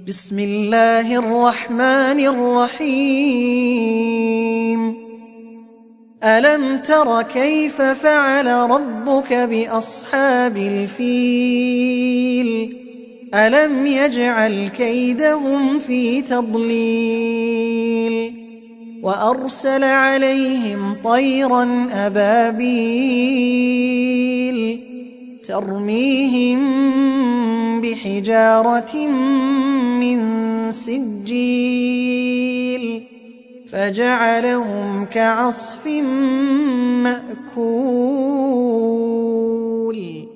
بسم الله الرحمن الرحيم ألم تر كيف فعل ربك بأصحاب الفيل ألم يجعل كيدهم في تضليل وأرسل عليهم طيرا أبابيل ترميهم بحجارة من سجيل فجعلهم كعصف مأكول.